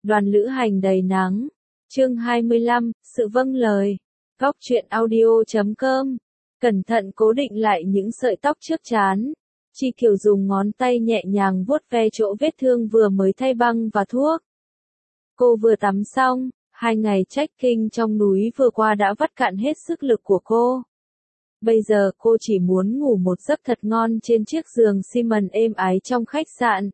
Đoàn lữ hành đầy nắng. Chương 25, sự vâng lời. Góc truyện audio.com. Cẩn thận cố định lại những sợi tóc trước trán. Chi Kiều dùng ngón tay nhẹ nhàng vuốt ve chỗ vết thương vừa mới thay băng và thuốc. Cô vừa tắm xong, 2 ngày trekking trong núi vừa qua đã vắt cạn hết sức lực của cô. Bây giờ cô chỉ muốn ngủ một giấc thật ngon trên chiếc giường xi mần êm ái trong khách sạn.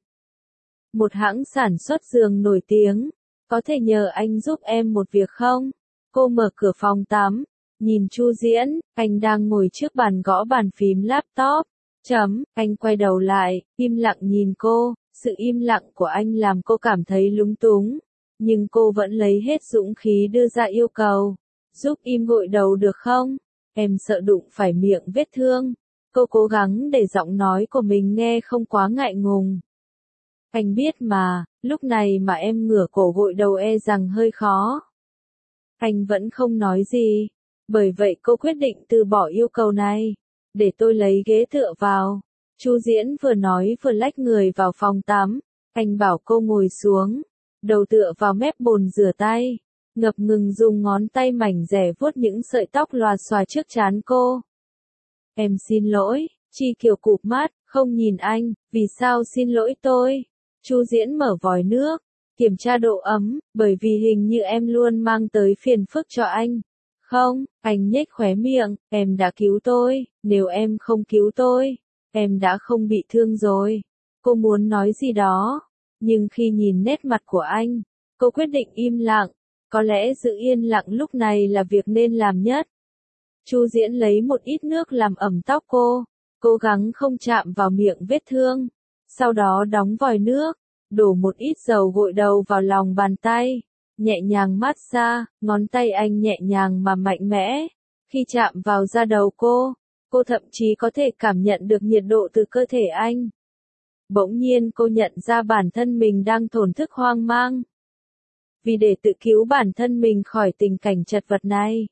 Một hãng sản xuất giường nổi tiếng. Có thể nhờ anh giúp em một việc không? Cô mở cửa phòng tắm, nhìn Chu Diễn, anh đang ngồi trước bàn gõ bàn phím laptop. Anh quay đầu lại, im lặng nhìn cô, sự im lặng của anh làm cô cảm thấy lúng túng. Nhưng cô vẫn lấy hết dũng khí đưa ra yêu cầu. Giúp im gội đầu được không? Em sợ đụng phải miệng vết thương. Cô cố gắng để giọng nói của mình nghe không quá ngại ngùng. Anh biết mà, lúc này mà em ngửa cổ gội đầu e rằng hơi khó. Anh vẫn không nói gì. Bởi vậy cô quyết định từ bỏ yêu cầu này. Để tôi lấy ghế tựa vào. Chu Diễn vừa nói vừa lách người vào phòng tắm. Anh bảo cô ngồi xuống. Đầu tựa vào mép bồn rửa tay. Ngập ngừng dùng ngón tay mảnh dẻ vuốt những sợi tóc lòa xòa trước trán cô. Em xin lỗi. Chi Kiều cụp mắt, không nhìn anh. Vì sao xin lỗi tôi? Chu Diễn mở vòi nước, kiểm tra độ ấm, bởi vì hình như em luôn mang tới phiền phức cho anh. Không, anh nhếch khóe miệng, em đã cứu tôi, nếu em không cứu tôi, em đã không bị thương rồi. Cô muốn nói gì đó, nhưng khi nhìn nét mặt của anh, cô quyết định im lặng, có lẽ giữ yên lặng lúc này là việc nên làm nhất. Chu Diễn lấy một ít nước làm ẩm tóc cô, cố gắng không chạm vào miệng vết thương. Sau đó đóng vòi nước, đổ một ít dầu gội đầu vào lòng bàn tay, nhẹ nhàng massage, ngón tay anh nhẹ nhàng mà mạnh mẽ. Khi chạm vào da đầu cô thậm chí có thể cảm nhận được nhiệt độ từ cơ thể anh. Bỗng nhiên cô nhận ra bản thân mình đang thổn thức hoang mang. Vì để tự cứu bản thân mình khỏi tình cảnh chật vật này,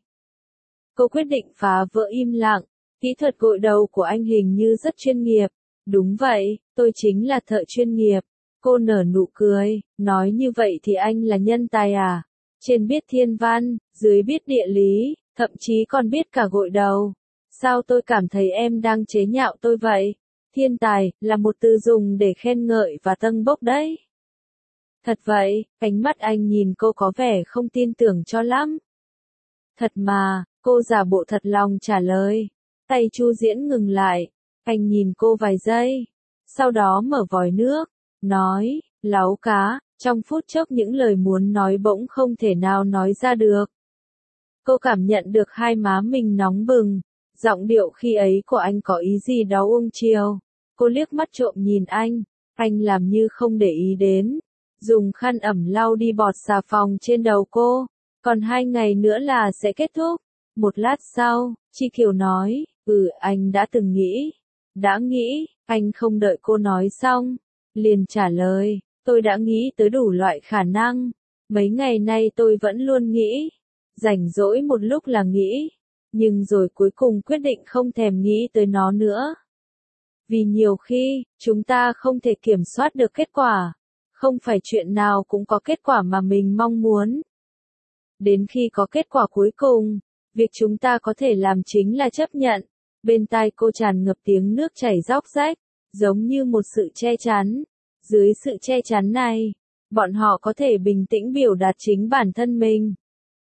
cô quyết định phá vỡ im lặng. Kỹ thuật gội đầu của anh hình như rất chuyên nghiệp. Đúng vậy, tôi chính là thợ chuyên nghiệp. Cô nở nụ cười, nói như vậy thì anh là nhân tài à? Trên biết thiên văn, dưới biết địa lý, thậm chí còn biết cả gội đầu. Sao tôi cảm thấy em đang chế nhạo tôi vậy? Thiên tài, là một từ dùng để khen ngợi và tâng bốc đấy. Thật vậy, ánh mắt anh nhìn cô có vẻ không tin tưởng cho lắm. Thật mà, cô giả bộ thật lòng trả lời. Tay Chu Diễn ngừng lại. Anh nhìn cô vài giây, sau đó mở vòi nước, nói, láu cá, trong phút chốc những lời muốn nói bỗng không thể nào nói ra được. Cô cảm nhận được hai má mình nóng bừng, giọng điệu khi ấy của anh có ý gì đó uông chiều. Cô liếc mắt trộm nhìn anh làm như không để ý đến, dùng khăn ẩm lau đi bọt xà phòng trên đầu cô, còn 2 ngày nữa là sẽ kết thúc. Một lát sau, Chi Kiều nói, anh đã từng nghĩ. Đã nghĩ, anh không đợi cô nói xong, liền trả lời, tôi đã nghĩ tới đủ loại khả năng. Mấy ngày nay tôi vẫn luôn nghĩ, rảnh rỗi một lúc là nghĩ, nhưng rồi cuối cùng quyết định không thèm nghĩ tới nó nữa. Vì nhiều khi, chúng ta không thể kiểm soát được kết quả, không phải chuyện nào cũng có kết quả mà mình mong muốn. Đến khi có kết quả cuối cùng, việc chúng ta có thể làm chính là chấp nhận. Bên tai cô tràn ngập tiếng nước chảy róc rách, giống như một sự che chắn. Dưới sự che chắn này, bọn họ có thể bình tĩnh biểu đạt chính bản thân mình.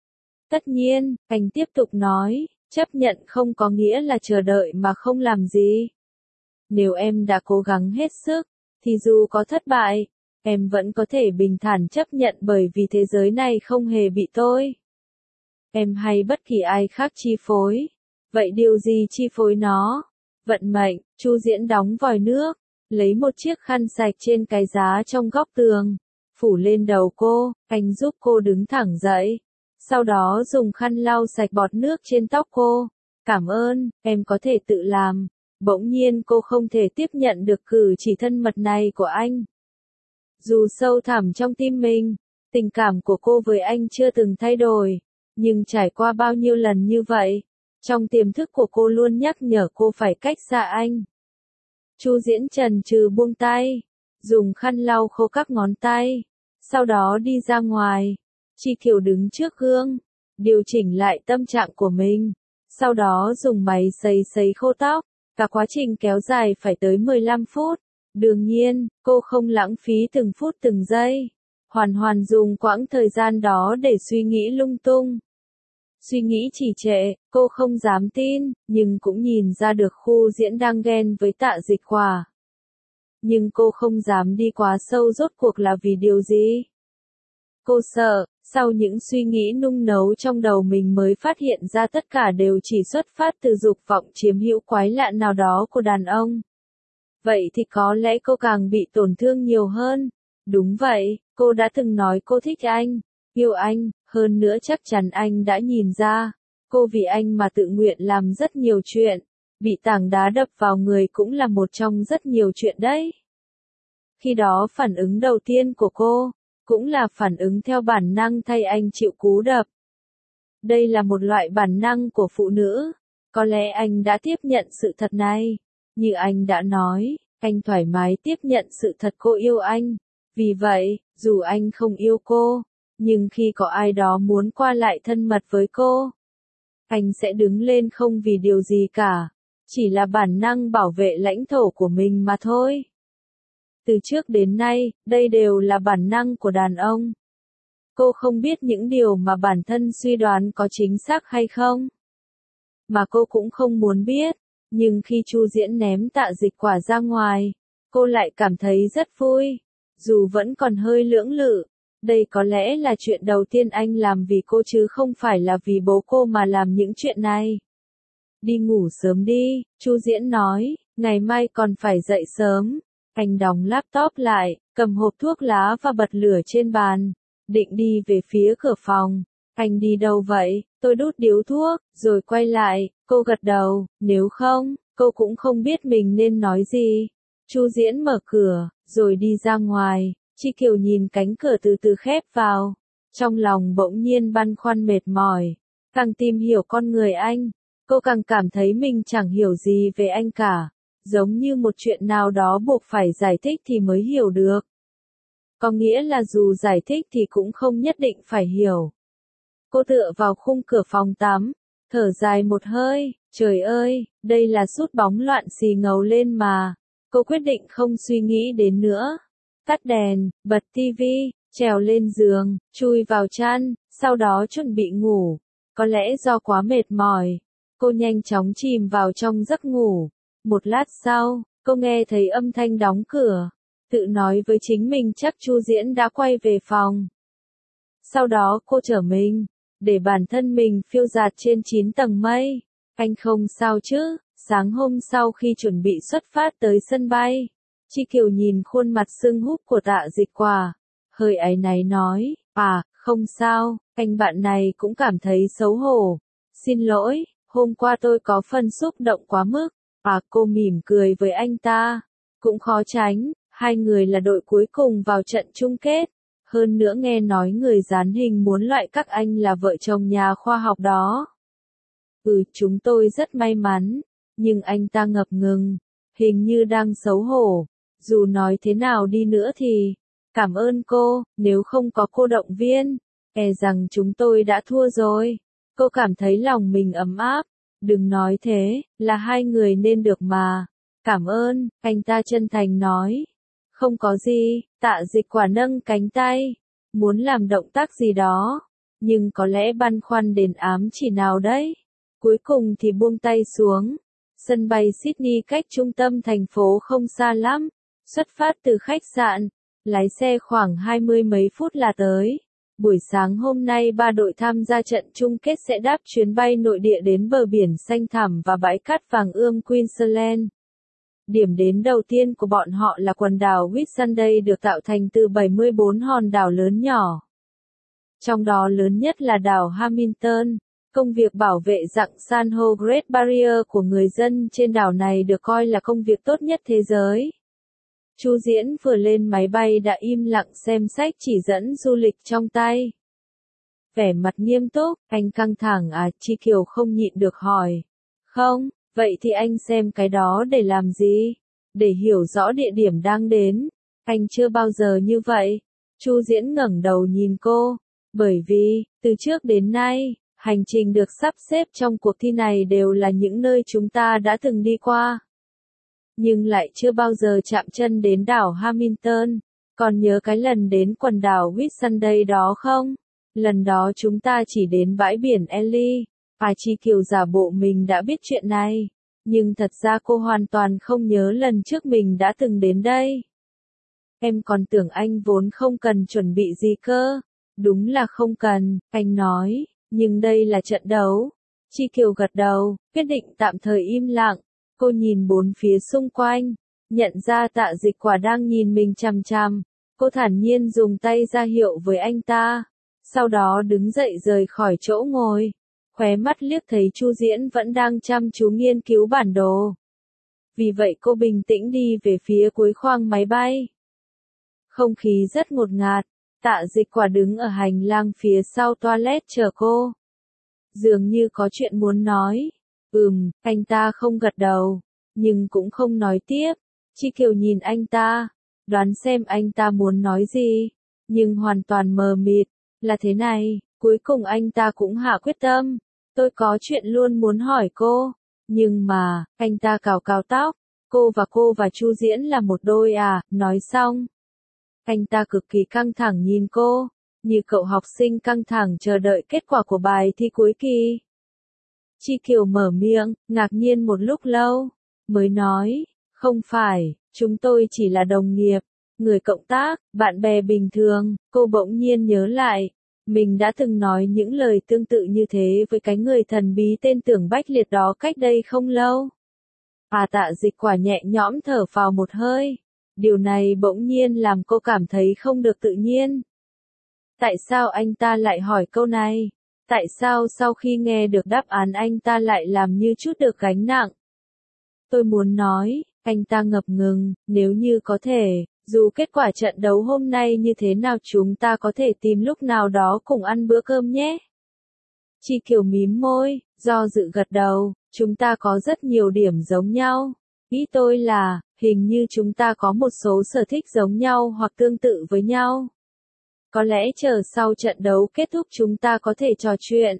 Tất nhiên, anh tiếp tục nói, chấp nhận không có nghĩa là chờ đợi mà không làm gì. Nếu em đã cố gắng hết sức, thì dù có thất bại, em vẫn có thể bình thản chấp nhận bởi vì thế giới này không hề bị tôi. Em hay bất kỳ ai khác chi phối. Vậy điều gì chi phối nó? Vận mệnh. Chu Diễn đóng vòi nước, lấy một chiếc khăn sạch trên cái giá trong góc tường, phủ lên đầu cô, anh giúp cô đứng thẳng dậy. Sau đó dùng khăn lau sạch bọt nước trên tóc cô. Cảm ơn, em có thể tự làm. Bỗng nhiên cô không thể tiếp nhận được cử chỉ thân mật này của anh. Dù sâu thẳm trong tim mình, tình cảm của cô với anh chưa từng thay đổi, nhưng trải qua bao nhiêu lần như vậy, trong tiềm thức của cô luôn nhắc nhở cô phải cách xa anh. Chu Diễn chần chừ buông tay, dùng khăn lau khô các ngón tay, sau đó đi ra ngoài. Chi Kiều đứng trước gương, điều chỉnh lại tâm trạng của mình, sau đó dùng máy sấy khô tóc. Cả quá trình kéo dài phải tới 15 phút. Đương nhiên, cô không lãng phí từng phút từng giây. Hoàn Hoàn dùng quãng thời gian đó để suy nghĩ lung tung. Suy nghĩ trì trệ, cô không dám tin, nhưng cũng nhìn ra được Khu Diễn đang ghen với Tạ Dịch Quả. Nhưng cô không dám đi quá sâu, rốt cuộc là vì điều gì? Cô sợ, sau những suy nghĩ nung nấu trong đầu mình mới phát hiện ra tất cả đều chỉ xuất phát từ dục vọng chiếm hữu quái lạ nào đó của đàn ông. Vậy thì có lẽ cô càng bị tổn thương nhiều hơn. Đúng vậy, cô đã từng nói cô thích anh, yêu anh, hơn nữa chắc chắn anh đã nhìn ra. Cô vì anh mà tự nguyện làm rất nhiều chuyện. Bị tảng đá đập vào người cũng là một trong rất nhiều chuyện đấy. Khi đó phản ứng đầu tiên của cô, cũng là phản ứng theo bản năng thay anh chịu cú đập. Đây là một loại bản năng của phụ nữ. Có lẽ anh đã tiếp nhận sự thật này. Như anh đã nói, anh thoải mái tiếp nhận sự thật cô yêu anh. Vì vậy, dù anh không yêu cô, nhưng khi có ai đó muốn qua lại thân mật với cô, anh sẽ đứng lên không vì điều gì cả. Chỉ là bản năng bảo vệ lãnh thổ của mình mà thôi. Từ trước đến nay, đây đều là bản năng của đàn ông. Cô không biết những điều mà bản thân suy đoán có chính xác hay không. Mà cô cũng không muốn biết. Nhưng khi Chu Diễn ném Tạ Dịch Quả ra ngoài, cô lại cảm thấy rất vui. Dù vẫn còn hơi lưỡng lự. Đây có lẽ là chuyện đầu tiên anh làm vì cô chứ không phải là vì bố cô mà làm những chuyện này. Đi ngủ sớm đi, Chu Diễn nói, ngày mai còn phải dậy sớm. Anh đóng laptop lại, cầm hộp thuốc lá và bật lửa trên bàn, định đi về phía cửa phòng. Anh đi đâu vậy? Tôi đút điếu thuốc, rồi quay lại, cô gật đầu, nếu không, cô cũng không biết mình nên nói gì. Chu Diễn mở cửa, rồi đi ra ngoài. Chi Kiều nhìn cánh cửa từ từ khép vào. Trong lòng bỗng nhiên băn khoăn mệt mỏi. Càng tìm hiểu con người anh, cô càng cảm thấy mình chẳng hiểu gì về anh cả. Giống như một chuyện nào đó buộc phải giải thích thì mới hiểu được. Có nghĩa là dù giải thích thì cũng không nhất định phải hiểu. Cô tựa vào khung cửa phòng tắm, thở dài một hơi, trời ơi, đây là sút bóng loạn xì ngầu lên mà. Cô quyết định không suy nghĩ đến nữa. Tắt đèn, bật tivi, trèo lên giường, chui vào chăn, sau đó chuẩn bị ngủ. Có lẽ do quá mệt mỏi, cô nhanh chóng chìm vào trong giấc ngủ. Một lát sau, cô nghe thấy âm thanh đóng cửa. Tự nói với chính mình chắc Chu Diễn đã quay về phòng. Sau đó cô trở mình, để bản thân mình phiêu dạt trên 9 tầng mây. Anh không sao chứ? Sáng hôm sau khi chuẩn bị xuất phát tới sân bay, Chi Kiều nhìn khuôn mặt sưng húp của Tạ Dịch Quả, hơi áy náy nói, không sao, anh bạn này cũng cảm thấy xấu hổ. Xin lỗi, hôm qua tôi có phần xúc động quá mức. Cô mỉm cười với anh ta. Cũng khó tránh, hai người là đội cuối cùng vào trận chung kết. Hơn nữa nghe nói người dán hình muốn loại các anh là vợ chồng nhà khoa học đó. Chúng tôi rất may mắn. Nhưng anh ta ngập ngừng, hình như đang xấu hổ. Dù nói thế nào đi nữa thì, cảm ơn cô, nếu không có cô động viên, rằng chúng tôi đã thua rồi. Cô cảm thấy lòng mình ấm áp. Đừng nói thế, là hai người nên được mà. Cảm ơn, anh ta chân thành nói. Không có gì, Tạ Dịch Quả nâng cánh tay, muốn làm động tác gì đó, nhưng có lẽ băn khoăn đến ám chỉ nào đấy. Cuối cùng thì buông tay xuống. Sân bay Sydney cách trung tâm thành phố không xa lắm. Xuất phát từ khách sạn, lái xe khoảng 20 mấy phút là tới. Buổi sáng hôm nay ba đội tham gia trận chung kết sẽ đáp chuyến bay nội địa đến bờ biển xanh thẳm và bãi cát vàng ươm Queensland. Điểm đến đầu tiên của bọn họ là quần đảo Whitsunday được tạo thành từ 74 hòn đảo lớn nhỏ. Trong đó lớn nhất là đảo Hamilton. Công việc bảo vệ rặng san hô Great Barrier của người dân trên đảo này được coi là công việc tốt nhất thế giới. Chu Diễn vừa lên máy bay đã im lặng xem sách chỉ dẫn du lịch trong tay. Vẻ mặt nghiêm túc, anh căng thẳng Chi Kiều không nhịn được hỏi. Không, vậy thì anh xem cái đó để làm gì? Để hiểu rõ địa điểm đang đến. Anh chưa bao giờ như vậy. Chu Diễn ngẩng đầu nhìn cô, bởi vì, từ trước đến nay, hành trình được sắp xếp trong cuộc thi này đều là những nơi chúng ta đã từng đi qua. Nhưng lại chưa bao giờ chạm chân đến đảo Hamilton. Còn nhớ cái lần đến quần đảo Whitsunday đó không? Lần đó chúng ta chỉ đến bãi biển Ely. Chi Kiều giả bộ mình đã biết chuyện này. Nhưng thật ra cô hoàn toàn không nhớ lần trước mình đã từng đến đây. Em còn tưởng anh vốn không cần chuẩn bị gì cơ. Đúng là không cần, anh nói. Nhưng đây là trận đấu. Chi Kiều gật đầu, quyết định tạm thời im lặng. Cô nhìn bốn phía xung quanh, nhận ra Tạ Dịch Quả đang nhìn mình chằm chằm. Cô thản nhiên dùng tay ra hiệu với anh ta. Sau đó đứng dậy rời khỏi chỗ ngồi. Khóe mắt liếc thấy Chu Diễn vẫn đang chăm chú nghiên cứu bản đồ. Vì vậy cô bình tĩnh đi về phía cuối khoang máy bay. Không khí rất ngột ngạt. Tạ Dịch Quả đứng ở hành lang phía sau toilet chờ cô. Dường như có chuyện muốn nói. Anh ta không gật đầu, nhưng cũng không nói tiếp. Chi Kiều nhìn anh ta, đoán xem anh ta muốn nói gì, nhưng hoàn toàn mờ mịt. Là thế này, cuối cùng anh ta cũng hạ quyết tâm. Tôi có chuyện luôn muốn hỏi cô, nhưng mà, anh ta cào cào tóc. Cô và Chu Diễn là một đôi à, nói xong. Anh ta cực kỳ căng thẳng nhìn cô, như cậu học sinh căng thẳng chờ đợi kết quả của bài thi cuối kỳ. Chi Kiều mở miệng, ngạc nhiên một lúc lâu, mới nói, không phải, chúng tôi chỉ là đồng nghiệp, người cộng tác, bạn bè bình thường. Cô bỗng nhiên nhớ lại, mình đã từng nói những lời tương tự như thế với cái người thần bí tên Tưởng Bách Liệt đó cách đây không lâu. Tạ Dịch Quả nhẹ nhõm thở phào một hơi, điều này bỗng nhiên làm cô cảm thấy không được tự nhiên. Tại sao anh ta lại hỏi câu này? Tại sao sau khi nghe được đáp án anh ta lại làm như chút được gánh nặng? Tôi muốn nói, anh ta ngập ngừng, nếu như có thể, dù kết quả trận đấu hôm nay như thế nào chúng ta có thể tìm lúc nào đó cùng ăn bữa cơm nhé. Chi Kiều mím môi, do dự gật đầu, chúng ta có rất nhiều điểm giống nhau. Ý tôi là, hình như chúng ta có một số sở thích giống nhau hoặc tương tự với nhau. Có lẽ chờ sau trận đấu kết thúc chúng ta có thể trò chuyện.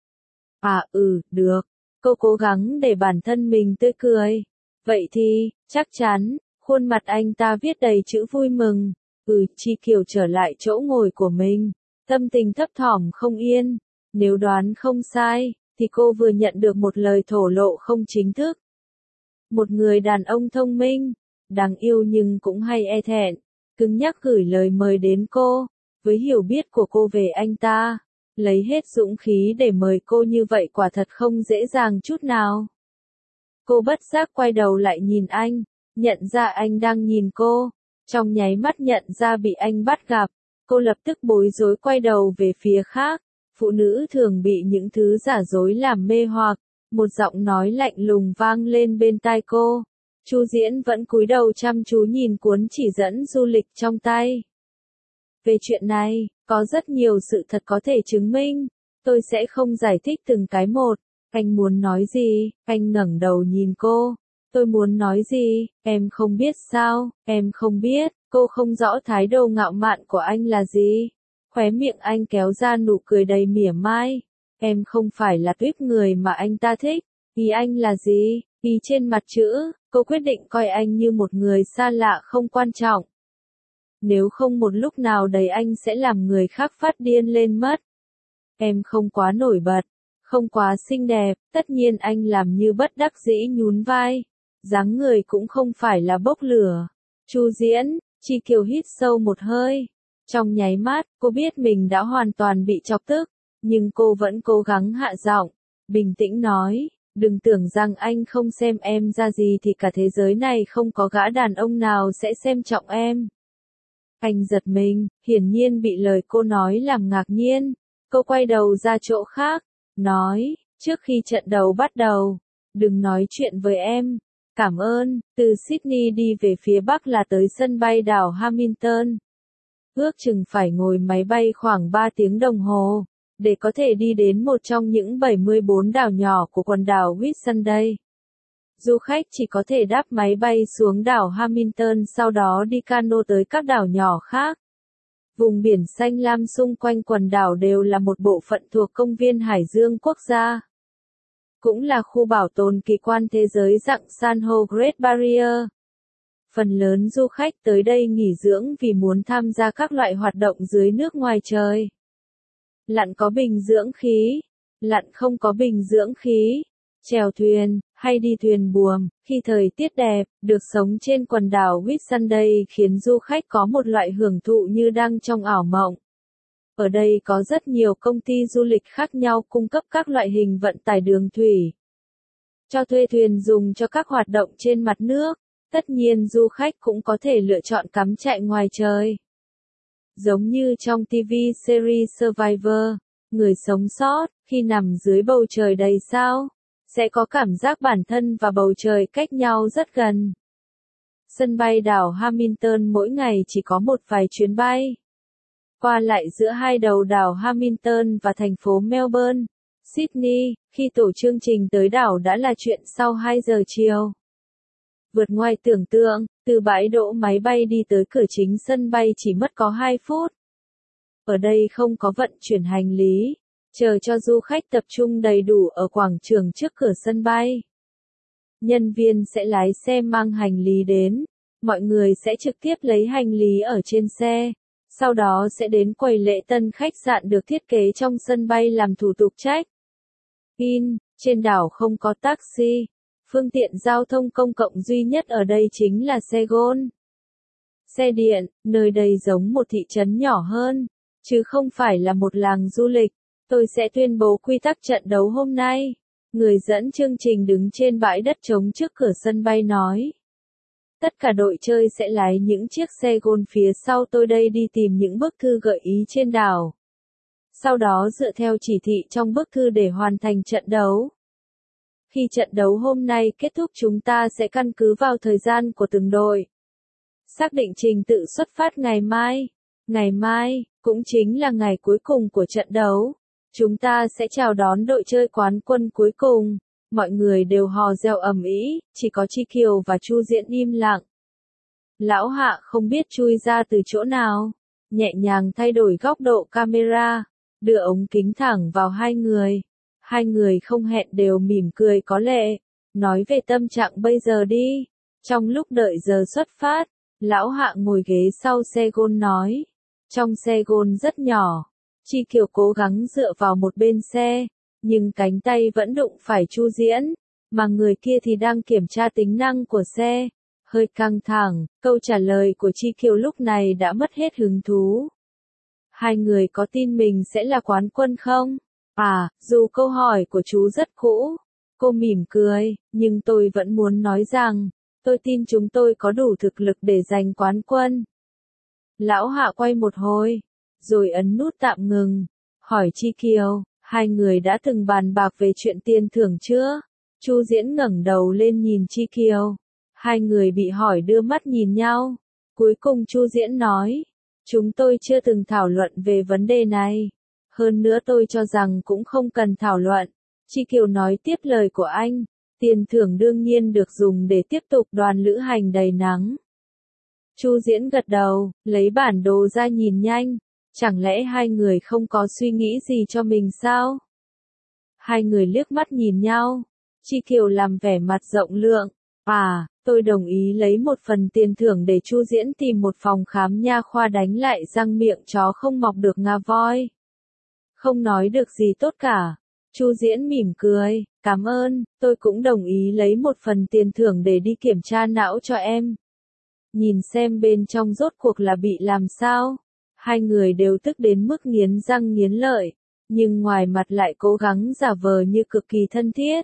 Được. Cô cố gắng để bản thân mình tươi cười. Vậy thì, chắc chắn, khuôn mặt anh ta viết đầy chữ vui mừng. Chi Kiều trở lại chỗ ngồi của mình. Tâm tình thấp thỏm không yên. Nếu đoán không sai, thì cô vừa nhận được một lời thổ lộ không chính thức. Một người đàn ông thông minh, đáng yêu nhưng cũng hay e thẹn, cứng nhắc gửi lời mời đến cô. Với hiểu biết của cô về anh ta, lấy hết dũng khí để mời cô như vậy quả thật không dễ dàng chút nào. Cô bất giác quay đầu lại nhìn anh, nhận ra anh đang nhìn cô. Trong nháy mắt nhận ra bị anh bắt gặp, cô lập tức bối rối quay đầu về phía khác. Phụ nữ thường bị những thứ giả dối làm mê hoặc. Một giọng nói lạnh lùng vang lên bên tai cô. Chu Diễn vẫn cúi đầu chăm chú nhìn cuốn chỉ dẫn du lịch trong tay. Về chuyện này, có rất nhiều sự thật có thể chứng minh. Tôi sẽ không giải thích từng cái một. Anh muốn nói gì? Anh ngẩng đầu nhìn cô. Tôi muốn nói gì? Em không biết sao? Em không biết. Cô không rõ thái độ ngạo mạn của anh là gì. Khóe miệng anh kéo ra nụ cười đầy mỉa mai. Em không phải là tuýp người mà anh ta thích. Ý anh là gì? Ý trên mặt chữ, cô quyết định coi anh như một người xa lạ không quan trọng. Nếu không một lúc nào đấy anh sẽ làm người khác phát điên lên mất. Em không quá nổi bật, không quá xinh đẹp, tất nhiên anh làm như bất đắc dĩ nhún vai. Dáng người cũng không phải là bốc lửa. Chu Diễn, Chi Kiều hít sâu một hơi. Trong nháy mắt, cô biết mình đã hoàn toàn bị chọc tức, nhưng cô vẫn cố gắng hạ giọng, bình tĩnh nói, đừng tưởng rằng anh không xem em ra gì thì cả thế giới này không có gã đàn ông nào sẽ xem trọng em. Anh giật mình, hiển nhiên bị lời cô nói làm ngạc nhiên. Cô quay đầu ra chỗ khác, nói, trước khi trận đấu bắt đầu, đừng nói chuyện với em. Cảm ơn. Từ Sydney đi về phía bắc là tới sân bay đảo Hamilton. Ước chừng phải ngồi máy bay khoảng 3 tiếng đồng hồ, để có thể đi đến một trong những 74 đảo nhỏ của quần đảo Whitsunday. Du khách chỉ có thể đáp máy bay xuống đảo Hamilton sau đó đi cano tới các đảo nhỏ khác. Vùng biển xanh lam xung quanh quần đảo đều là một bộ phận thuộc công viên Hải Dương quốc gia. Cũng là khu bảo tồn kỳ quan thế giới dạng san hô Great Barrier. Phần lớn du khách tới đây nghỉ dưỡng vì muốn tham gia các loại hoạt động dưới nước ngoài trời. Lặn có bình dưỡng khí, lặn không có bình dưỡng khí, chèo thuyền, hay đi thuyền buồm, khi thời tiết đẹp, được sống trên quần đảo Whitsunday khiến du khách có một loại hưởng thụ như đang trong ảo mộng. Ở đây có rất nhiều công ty du lịch khác nhau cung cấp các loại hình vận tải đường thủy. Cho thuê thuyền dùng cho các hoạt động trên mặt nước, tất nhiên du khách cũng có thể lựa chọn cắm trại ngoài trời. Giống như trong TV series Survivor, người sống sót, khi nằm dưới bầu trời đầy sao, sẽ có cảm giác bản thân và bầu trời cách nhau rất gần. Sân bay đảo Hamilton mỗi ngày chỉ có một vài chuyến bay. Qua lại giữa hai đầu đảo Hamilton và thành phố Melbourne, Sydney, khi tổ chương trình tới đảo đã là chuyện sau 2 giờ chiều. Vượt ngoài tưởng tượng, từ bãi đỗ máy bay đi tới cửa chính sân bay chỉ mất có 2 phút. Ở đây không có vận chuyển hành lý, chờ cho du khách tập trung đầy đủ ở quảng trường trước cửa sân bay. Nhân viên sẽ lái xe mang hành lý đến, mọi người sẽ trực tiếp lấy hành lý ở trên xe, sau đó sẽ đến quầy lễ tân khách sạn được thiết kế trong sân bay làm thủ tục check-in. Trên đảo không có taxi, phương tiện giao thông công cộng duy nhất ở đây chính là xe Gol. Xe điện, nơi đây giống một thị trấn nhỏ hơn, chứ không phải là một làng du lịch. Tôi sẽ tuyên bố quy tắc trận đấu hôm nay. Người dẫn chương trình đứng trên bãi đất trống trước cửa sân bay nói. Tất cả đội chơi sẽ lái những chiếc xe Gol phía sau tôi đây đi tìm những bức thư gợi ý trên đảo. Sau đó dựa theo chỉ thị trong bức thư để hoàn thành trận đấu. Khi trận đấu hôm nay kết thúc chúng ta sẽ căn cứ vào thời gian của từng đội. Xác định trình tự xuất phát ngày mai. Ngày mai, cũng chính là ngày cuối cùng của trận đấu. Chúng ta sẽ chào đón đội chơi quán quân cuối cùng. Mọi người đều hò reo ầm ĩ, chỉ có Chi Kiều và Chu Diễn im lặng. Lão Hạ không biết chui ra từ chỗ nào, nhẹ nhàng thay đổi góc độ camera, đưa ống kính thẳng vào hai người. Hai người không hẹn đều mỉm cười có lệ, nói về tâm trạng bây giờ đi. Trong lúc đợi giờ xuất phát, Lão Hạ ngồi ghế sau xe Gol nói. Trong xe Gol rất nhỏ, Chi Kiều cố gắng dựa vào một bên xe, nhưng cánh tay vẫn đụng phải Chu Diễn, mà người kia thì đang kiểm tra tính năng của xe. Hơi căng thẳng, câu trả lời của Chi Kiều lúc này đã mất hết hứng thú. Hai người có tin mình sẽ là quán quân không? À, dù câu hỏi của chú rất cũ, cô mỉm cười, nhưng tôi vẫn muốn nói rằng, tôi tin chúng tôi có đủ thực lực để giành quán quân. Lão Hạ quay một hồi, rồi ấn nút tạm ngừng, hỏi Chi Kiều, hai người đã từng bàn bạc về chuyện tiền thưởng chưa? Chu Diễn ngẩng đầu lên nhìn Chi Kiều. Hai người bị hỏi đưa mắt nhìn nhau. Cuối cùng Chu Diễn nói, chúng tôi chưa từng thảo luận về vấn đề này. Hơn nữa tôi cho rằng cũng không cần thảo luận. Chi Kiều nói tiếp lời của anh, tiền thưởng đương nhiên được dùng để tiếp tục đoàn lữ hành đầy nắng. Chu Diễn gật đầu, lấy bản đồ ra nhìn nhanh. Chẳng lẽ hai người không có suy nghĩ gì cho mình sao? Hai người liếc mắt nhìn nhau. Chi Kiều làm vẻ mặt rộng lượng. À, tôi đồng ý lấy một phần tiền thưởng để Chu Diễn tìm một phòng khám nha khoa đánh lại răng miệng chó không mọc được ngà voi. Không nói được gì tốt cả. Chu Diễn mỉm cười, cảm ơn, tôi cũng đồng ý lấy một phần tiền thưởng để đi kiểm tra não cho em. Nhìn xem bên trong rốt cuộc là bị làm sao. Hai người đều tức đến mức nghiến răng nghiến lợi, nhưng ngoài mặt lại cố gắng giả vờ như cực kỳ thân thiết.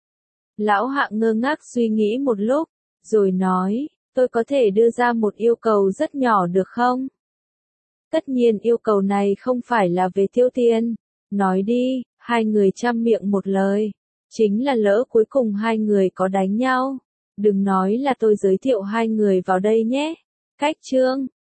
Lão Hạ ngơ ngác suy nghĩ một lúc, rồi nói, tôi có thể đưa ra một yêu cầu rất nhỏ được không? Tất nhiên yêu cầu này không phải là về tiêu tiền. Nói đi, hai người chăm miệng một lời. Chính là lỡ cuối cùng hai người có đánh nhau. Đừng nói là tôi giới thiệu hai người vào đây nhé. Cách chương